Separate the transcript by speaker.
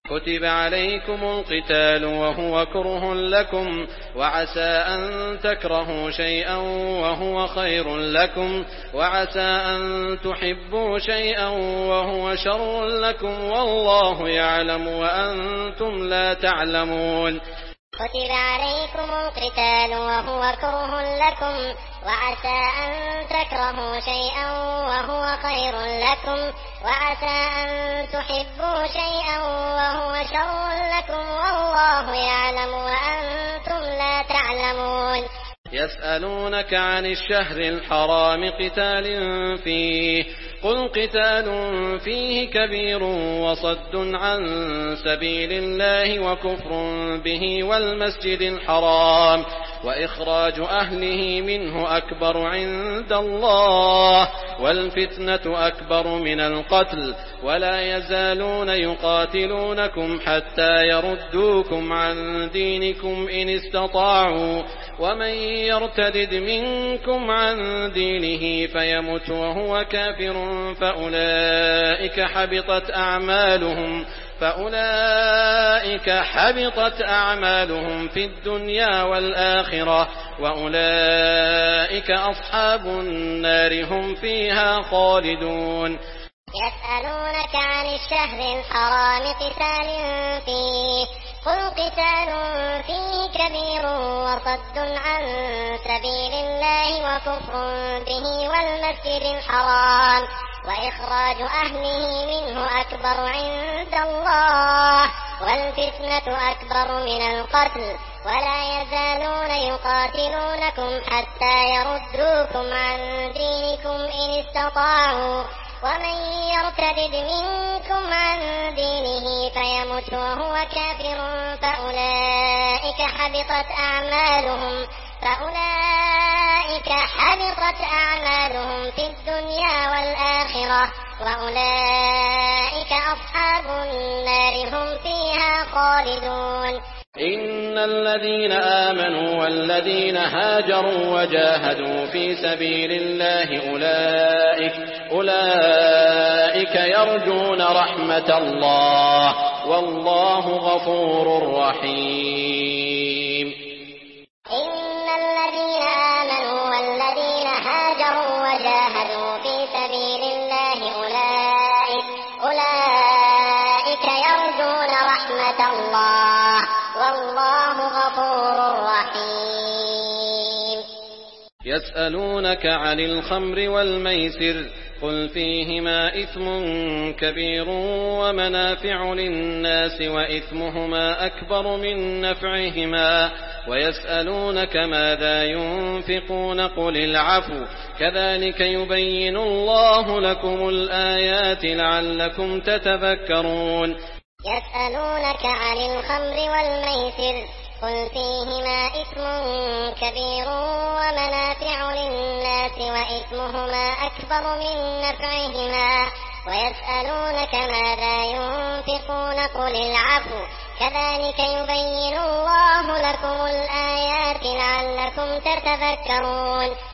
Speaker 1: كتب عليكم القتال وهو كره لكم وعسى أن تكرهوا شيئا وهو خير لكم وعسى أن تحبوا شيئا وهو شر لكم والله يعلم وأنتم لا تعلمون.
Speaker 2: كتب عليكم القتال وهو كره لكم وعسى أن تكرهوا شيئا وهو خير لكم وعسى أن تحبوا شيئا وهو شر لكم والله يعلم وأنتم لا تعلمون.
Speaker 1: يسألونك عن الشهر الحرام قتال فيه قل قتال فيه كبير وصد عن سبيل الله وكفر به والمسجد الحرام وإخراج أهله منه أكبر عند الله والفتنة أكبر من القتل ولا يزالون يقاتلونكم حتى يردوكم عن دينكم إن استطاعوا ومن يرتدد منكم عن دينه فيمت وهو كافر فأولئك حبطت أعمالهم في الدنيا والآخرة وأولئك أصحاب النار هم فيها خالدون.
Speaker 2: يسألونك عن الشهر الحرام قتال فيه قل قتال فيه كبير وصد عن سبيل الله وكفر به والمسجد الحرام وإخراج أهله منه أكبر عند الله والفتنة أكبر من القتل ولا يزالون يقاتلونكم حتى يردوكم عن دينكم إن استطاعوا ومن يرتدد منكم عن دينه فيمت وهو كافر فأولئك حبطت أعمالهم في الدنيا والآخرة وأولئك أصحاب النار هم فيها خالدون.
Speaker 1: إن الذين آمنوا والذين هاجروا وجاهدوا في سبيل الله أولئك يرجون رحمة الله والله غفور رحيم.
Speaker 2: إن الذين آمنوا والذين هاجروا وجاهدوا في سبيل الله أولئك يرجون رحمة الله والله غفور رحيم.
Speaker 1: يسألونك عن الخمر والميسر قل فيهما إثم كبير ومنافع للناس وإثمهما أكبر من نفعهما ويسألونك ماذا ينفقون قل العفو كذلك يبين الله لكم الآيات لعلكم تتذكرون.
Speaker 2: يسألونك عن الخمر والميسر قل فيهما إثم كبير ومنافع للناس وإثمهما أكبر من نفعهما ويسألونك ماذا ينفقون قل العفو كذلك يبين الله لكم الآيات لعلكم تتذكرون.